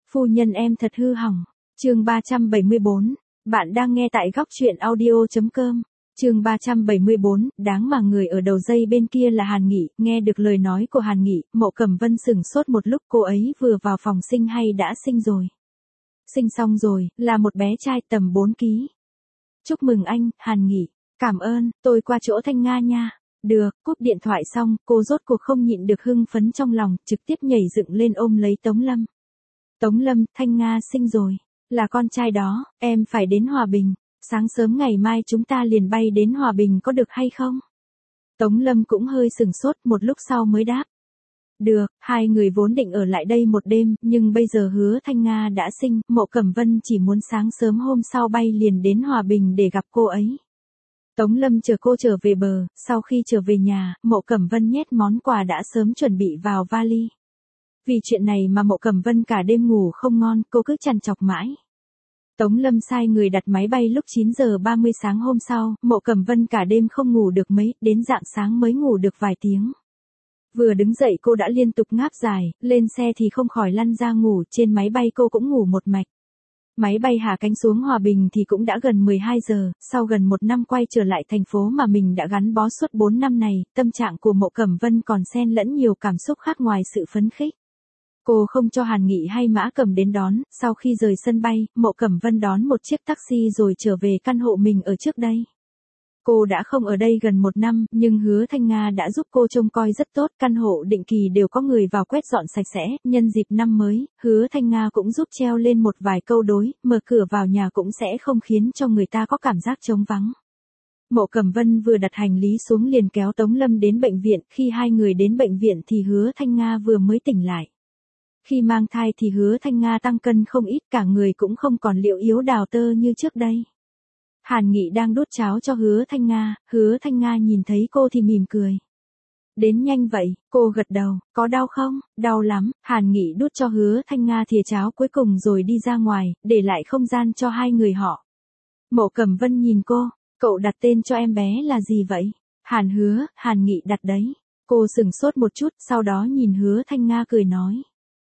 Phu nhân em thật hư hỏng. Chương 374. Bạn đang nghe tại góc truyện audio.com. Chương 374, đáng mà người ở đầu dây bên kia là Hàn Nghị, nghe được lời nói của Hàn Nghị, Mộ Cẩm Vân sững sốt một lúc, cô ấy vừa vào phòng sinh hay đã sinh rồi? Sinh xong rồi, là một bé trai tầm 4 ký. Chúc mừng anh, Hàn Nghị. Cảm ơn, tôi qua chỗ Thanh Nga nha. Được, cúp điện thoại xong, cô rốt cuộc không nhịn được hưng phấn trong lòng, trực tiếp nhảy dựng lên ôm lấy Tống Lâm. Tống Lâm, Thanh Nga sinh rồi. Là con trai đó, em phải đến Hòa Bình. Sáng sớm ngày mai chúng ta liền bay đến Hòa Bình có được hay không? Tống Lâm cũng hơi sửng sốt, một lúc sau mới đáp. Được, hai người vốn định ở lại đây một đêm, nhưng bây giờ Hứa Thanh Nga đã sinh, Mộ Cẩm Vân chỉ muốn sáng sớm hôm sau bay liền đến Hòa Bình để gặp cô ấy. Tống Lâm chờ cô trở về bờ, sau khi trở về nhà, Mộ Cẩm Vân nhét món quà đã sớm chuẩn bị vào vali. Vì chuyện này mà Mộ Cẩm Vân cả đêm ngủ không ngon, cô cứ trằn trọc mãi. Tống Lâm sai người đặt máy bay lúc 9 giờ 30 sáng hôm sau, Mộ Cẩm Vân cả đêm không ngủ được mấy, đến rạng sáng mới ngủ được vài tiếng. Vừa đứng dậy cô đã liên tục ngáp dài, lên xe thì không khỏi lăn ra ngủ, trên máy bay cô cũng ngủ một mạch. Máy bay hạ cánh xuống Hòa Bình thì cũng đã gần 12 giờ, sau gần một năm quay trở lại thành phố mà mình đã gắn bó suốt 4 năm này, tâm trạng của Mộ Cẩm Vân còn xen lẫn nhiều cảm xúc khác ngoài sự phấn khích. Cô không cho Hàn Nghị hay Mã Cẩm đến đón, sau khi rời sân bay, Mộ Cẩm Vân đón một chiếc taxi rồi trở về căn hộ mình ở trước đây. Cô đã không ở đây gần một năm, nhưng Hứa Thanh Nga đã giúp cô trông coi rất tốt, căn hộ định kỳ đều có người vào quét dọn sạch sẽ, nhân dịp năm mới, Hứa Thanh Nga cũng giúp treo lên một vài câu đối, mở cửa vào nhà cũng sẽ không khiến cho người ta có cảm giác trống vắng. Mộ Cẩm Vân vừa đặt hành lý xuống liền kéo Tống Lâm đến bệnh viện, khi hai người đến bệnh viện thì Hứa Thanh Nga vừa mới tỉnh lại. Khi mang thai thì Hứa Thanh Nga tăng cân không ít, cả người cũng không còn liệu yếu đào tơ như trước đây. Hàn Nghị đang đút cháo cho Hứa Thanh Nga nhìn thấy cô thì mỉm cười. Đến nhanh vậy, cô gật đầu, có đau không? Đau lắm, Hàn Nghị đút cho Hứa Thanh Nga thìa cháo cuối cùng rồi đi ra ngoài, để lại không gian cho hai người họ. Mộ Cẩm Vân nhìn cô, cậu đặt tên cho em bé là gì vậy? Hàn Nghị đặt đấy. Cô sững sốt một chút, sau đó nhìn Hứa Thanh Nga cười nói.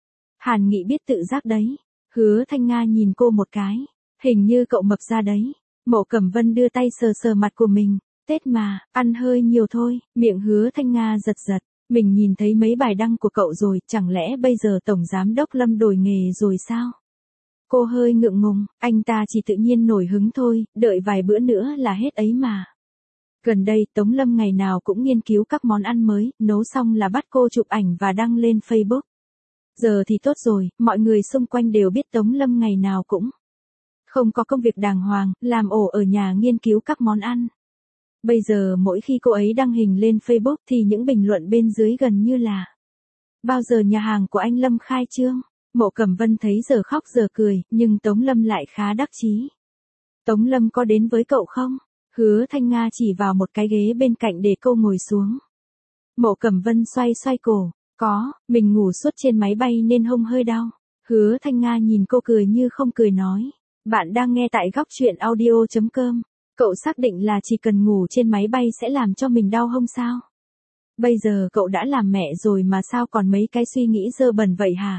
Hàn Nghị biết tự giác đấy. Hứa Thanh Nga nhìn cô một cái. Hình như cậu mập ra đấy. Mộ Cẩm Vân đưa tay sờ sờ mặt của mình. Tết mà, ăn hơi nhiều thôi. Miệng Hứa Thanh Nga giật giật. Mình nhìn thấy mấy bài đăng của cậu rồi, chẳng lẽ bây giờ Tổng Giám Đốc Lâm đổi nghề rồi sao? Cô hơi ngượng ngùng, anh ta chỉ tự nhiên nổi hứng thôi, đợi vài bữa nữa là hết ấy mà. Gần đây Tống Lâm ngày nào cũng nghiên cứu các món ăn mới, nấu xong là bắt cô chụp ảnh và đăng lên Facebook. Giờ thì tốt rồi, mọi người xung quanh đều biết Tống Lâm ngày nào cũng không có công việc đàng hoàng, làm ổ ở nhà nghiên cứu các món ăn. Bây giờ mỗi khi cô ấy đăng hình lên Facebook thì những bình luận bên dưới gần như là: bao giờ nhà hàng của anh Lâm khai trương? Mộ Cẩm Vân thấy giờ khóc giờ cười, nhưng Tống Lâm lại khá đắc chí. Tống Lâm có đến với cậu không? Hứa Thanh Nga chỉ vào một cái ghế bên cạnh để cô ngồi xuống. Mộ Cẩm Vân xoay xoay cổ. Có, mình ngủ suốt trên máy bay nên hông hơi đau. Hứa Thanh Nga nhìn cô cười như không cười nói. Bạn đang nghe tại góc truyện audio.com. Cậu xác định là chỉ cần ngủ trên máy bay sẽ làm cho mình đau hông sao? Bây giờ cậu đã làm mẹ rồi mà sao còn mấy cái suy nghĩ dơ bẩn vậy hả?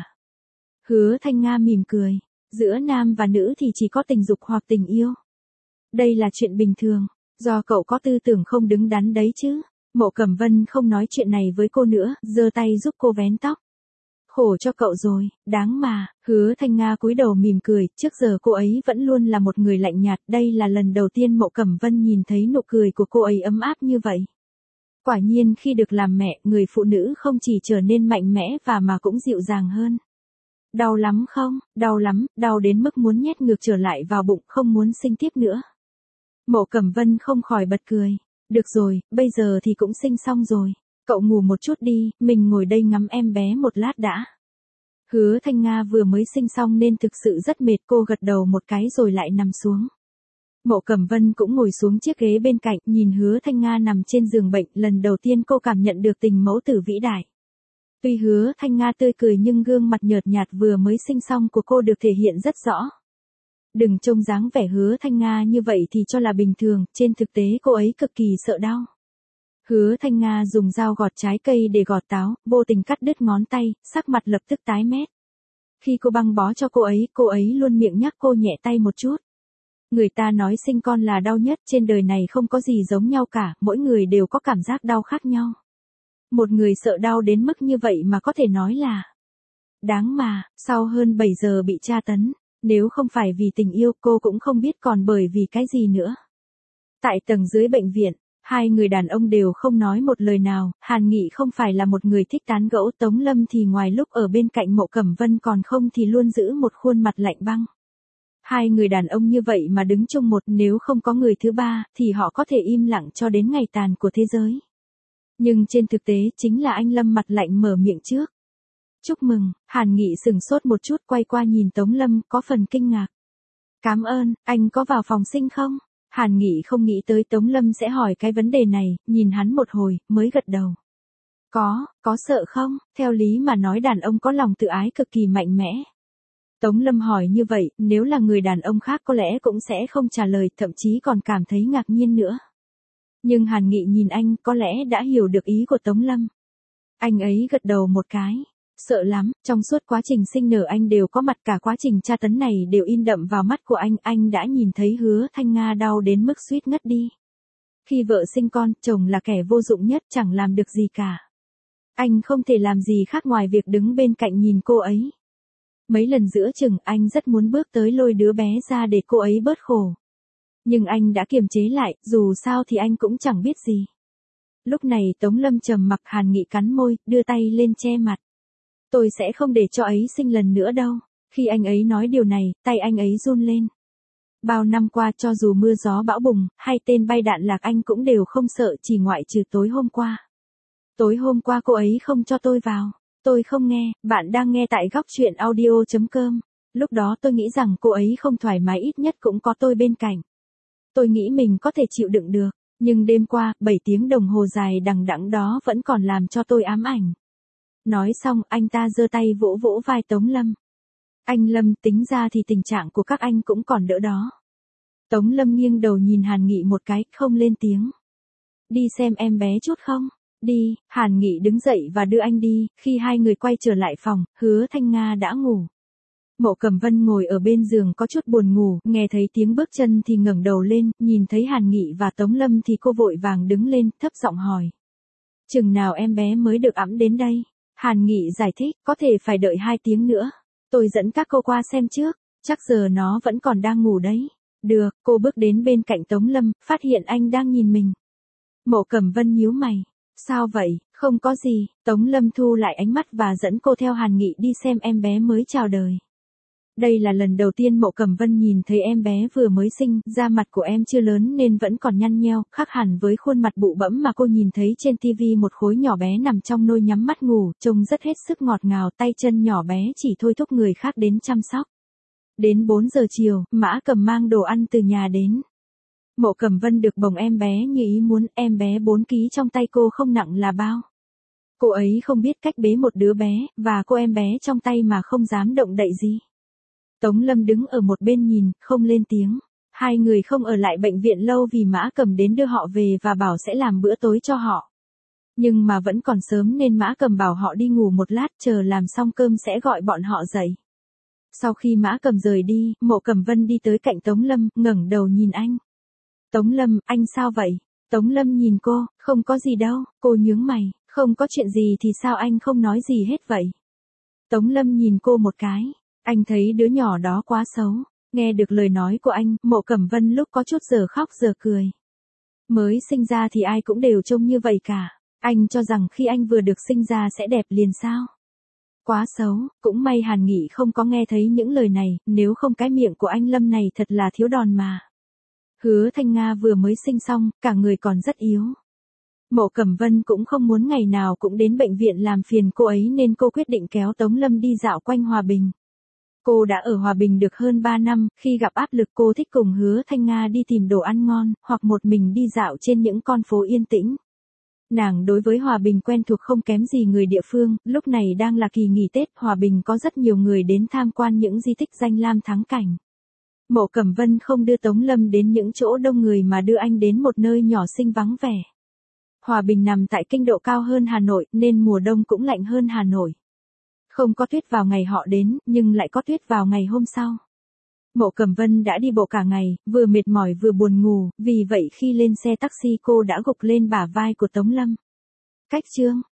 Hứa Thanh Nga mỉm cười. Giữa nam và nữ thì chỉ có tình dục hoặc tình yêu. Đây là chuyện bình thường. Do cậu có tư tưởng không đứng đắn đấy chứ. Mộ Cẩm Vân không nói chuyện này với cô nữa, giơ tay giúp cô vén tóc. Khổ cho cậu rồi, đáng mà. Hứa Thanh Nga cúi đầu mỉm cười, trước giờ cô ấy vẫn luôn là một người lạnh nhạt, đây là lần đầu tiên Mộ Cẩm Vân nhìn thấy nụ cười của cô ấy ấm áp như vậy. Quả nhiên khi được làm mẹ, người phụ nữ không chỉ trở nên mạnh mẽ mà cũng dịu dàng hơn. Đau lắm không? Đau lắm, đau đến mức muốn nhét ngược trở lại vào bụng, không muốn sinh tiếp nữa. Mộ Cẩm Vân không khỏi bật cười. Được rồi, bây giờ thì cũng sinh xong rồi. Cậu ngủ một chút đi, mình ngồi đây ngắm em bé một lát đã. Hứa Thanh Nga vừa mới sinh xong nên thực sự rất mệt, cô gật đầu một cái rồi lại nằm xuống. Mộ Cẩm Vân cũng ngồi xuống chiếc ghế bên cạnh, nhìn Hứa Thanh Nga nằm trên giường bệnh, lần đầu tiên cô cảm nhận được tình mẫu tử vĩ đại. Tuy Hứa Thanh Nga tươi cười nhưng gương mặt nhợt nhạt vừa mới sinh xong của cô được thể hiện rất rõ. Đừng trông dáng vẻ Hứa Thanh Nga như vậy thì cho là bình thường, trên thực tế cô ấy cực kỳ sợ đau. Hứa Thanh Nga dùng dao gọt trái cây để gọt táo, vô tình cắt đứt ngón tay, sắc mặt lập tức tái mét. Khi cô băng bó cho cô ấy luôn miệng nhắc cô nhẹ tay một chút. Người ta nói sinh con là đau nhất, trên đời này không có gì giống nhau cả, mỗi người đều có cảm giác đau khác nhau. Một người sợ đau đến mức như vậy mà có thể nói là đáng mà, sau hơn 7 giờ bị tra tấn, nếu không phải vì tình yêu cô cũng không biết còn bởi vì cái gì nữa. Tại tầng dưới bệnh viện, hai người đàn ông đều không nói một lời nào, Hàn Nghị không phải là một người thích tán gẫu, Tống Lâm thì ngoài lúc ở bên cạnh Mộ Cẩm Vân còn không thì luôn giữ một khuôn mặt lạnh băng. Hai người đàn ông như vậy mà đứng chung một, nếu không có người thứ ba, thì họ có thể im lặng cho đến ngày tàn của thế giới. Nhưng trên thực tế chính là anh Lâm mặt lạnh mở miệng trước. Chúc mừng, Hàn Nghị sừng sốt một chút quay qua nhìn Tống Lâm có phần kinh ngạc. Cảm ơn, anh có vào phòng sinh không? Hàn Nghị không nghĩ tới Tống Lâm sẽ hỏi cái vấn đề này, nhìn hắn một hồi, mới gật đầu. Có sợ không? Theo lý mà nói đàn ông có lòng tự ái cực kỳ mạnh mẽ. Tống Lâm hỏi như vậy, nếu là người đàn ông khác có lẽ cũng sẽ không trả lời, thậm chí còn cảm thấy ngạc nhiên nữa. Nhưng Hàn Nghị nhìn anh có lẽ đã hiểu được ý của Tống Lâm. Anh ấy gật đầu một cái. Sợ lắm, trong suốt quá trình sinh nở anh đều có mặt, cả quá trình tra tấn này đều in đậm vào mắt của anh đã nhìn thấy Hứa Thanh Nga đau đến mức suýt ngất đi. Khi vợ sinh con, chồng là kẻ vô dụng nhất, chẳng làm được gì cả. Anh không thể làm gì khác ngoài việc đứng bên cạnh nhìn cô ấy. Mấy lần giữa chừng anh rất muốn bước tới lôi đứa bé ra để cô ấy bớt khổ. Nhưng anh đã kiềm chế lại, dù sao thì anh cũng chẳng biết gì. Lúc này Tống Lâm trầm mặc, Hàn Nghị cắn môi, đưa tay lên che mặt. Tôi sẽ không để cho ấy sinh lần nữa đâu. Khi anh ấy nói điều này, tay anh ấy run lên. Bao năm qua cho dù mưa gió bão bùng, hay tên bay đạn lạc anh cũng đều không sợ, chỉ ngoại trừ tối hôm qua. Tối hôm qua cô ấy không cho tôi vào. Tôi không nghe, bạn đang nghe tại góc truyện audio.com. Lúc đó tôi nghĩ rằng cô ấy không thoải mái, ít nhất cũng có tôi bên cạnh. Tôi nghĩ mình có thể chịu đựng được, nhưng đêm qua, 7 tiếng đồng hồ dài đằng đẵng đó vẫn còn làm cho tôi ám ảnh. Nói xong, anh ta giơ tay vỗ vỗ vai Tống Lâm. Anh Lâm, tính ra thì tình trạng của các anh cũng còn đỡ đó. Tống Lâm nghiêng đầu nhìn Hàn Nghị một cái, không lên tiếng. Đi xem em bé chút không? Đi, Hàn Nghị đứng dậy và đưa anh đi, khi hai người quay trở lại phòng, Hứa Thanh Nga đã ngủ. Mộ Cẩm Vân ngồi ở bên giường có chút buồn ngủ, nghe thấy tiếng bước chân thì ngẩng đầu lên, nhìn thấy Hàn Nghị và Tống Lâm thì cô vội vàng đứng lên, thấp giọng hỏi. Chừng nào em bé mới được ẵm đến đây? Hàn Nghị giải thích, có thể phải đợi 2 tiếng nữa. Tôi dẫn các cô qua xem trước, chắc giờ nó vẫn còn đang ngủ đấy. Được, cô bước đến bên cạnh Tống Lâm, phát hiện anh đang nhìn mình. Mộ Cẩm Vân nhíu mày. Sao vậy, không có gì, Tống Lâm thu lại ánh mắt và dẫn cô theo Hàn Nghị đi xem em bé mới chào đời. Đây là lần đầu tiên Mộ Cẩm Vân nhìn thấy em bé vừa mới sinh, da mặt của em chưa lớn nên vẫn còn nhăn nheo, khác hẳn với khuôn mặt bụ bẫm mà cô nhìn thấy trên tivi, một khối nhỏ bé nằm trong nôi nhắm mắt ngủ, trông rất hết sức ngọt ngào, tay chân nhỏ bé chỉ thôi thúc người khác đến chăm sóc. Đến 4 giờ chiều, Mã Cầm mang đồ ăn từ nhà đến. Mộ Cẩm Vân được bồng em bé như ý muốn, em bé 4 ký trong tay cô không nặng là bao. Cô ấy không biết cách bế một đứa bé, và cô em bé trong tay mà không dám động đậy gì. Tống Lâm đứng ở một bên nhìn, không lên tiếng. Hai người không ở lại bệnh viện lâu vì Mã Cầm đến đưa họ về và bảo sẽ làm bữa tối cho họ. Nhưng mà vẫn còn sớm nên Mã Cầm bảo họ đi ngủ một lát, chờ làm xong cơm sẽ gọi bọn họ dậy. Sau khi Mã Cầm rời đi, Mộ Cẩm Vân đi tới cạnh Tống Lâm, ngẩng đầu nhìn anh. Tống Lâm, anh sao vậy? Tống Lâm nhìn cô, không có gì đâu, cô nhướng mày, không có chuyện gì thì sao anh không nói gì hết vậy? Tống Lâm nhìn cô một cái, anh thấy đứa nhỏ đó quá xấu, nghe được lời nói của anh, Mộ Cẩm Vân lúc có chút giờ khóc giờ cười. Mới sinh ra thì ai cũng đều trông như vậy cả, anh cho rằng khi anh vừa được sinh ra sẽ đẹp liền sao? Quá xấu, cũng may Hàn Nghị không có nghe thấy những lời này, nếu không cái miệng của anh Lâm này thật là thiếu đòn mà. Hứa Thanh Nga vừa mới sinh xong, cả người còn rất yếu. Mộ Cẩm Vân cũng không muốn ngày nào cũng đến bệnh viện làm phiền cô ấy nên cô quyết định kéo Tống Lâm đi dạo quanh Hòa Bình. Cô đã ở Hòa Bình được hơn 3 năm, khi gặp áp lực cô thích cùng Hứa Thanh Nga đi tìm đồ ăn ngon, hoặc một mình đi dạo trên những con phố yên tĩnh. Nàng đối với Hòa Bình quen thuộc không kém gì người địa phương, lúc này đang là kỳ nghỉ Tết, Hòa Bình có rất nhiều người đến tham quan những di tích danh lam thắng cảnh. Mộ Cẩm Vân không đưa Tống Lâm đến những chỗ đông người mà đưa anh đến một nơi nhỏ xinh vắng vẻ. Hòa Bình nằm tại kinh độ cao hơn Hà Nội nên mùa đông cũng lạnh hơn Hà Nội. Không có tuyết vào ngày họ đến, nhưng lại có tuyết vào ngày hôm sau. Mộ Cẩm Vân đã đi bộ cả ngày, vừa mệt mỏi vừa buồn ngủ, vì vậy khi lên xe taxi cô đã gục lên bả vai của Tống Lâm. Cách chương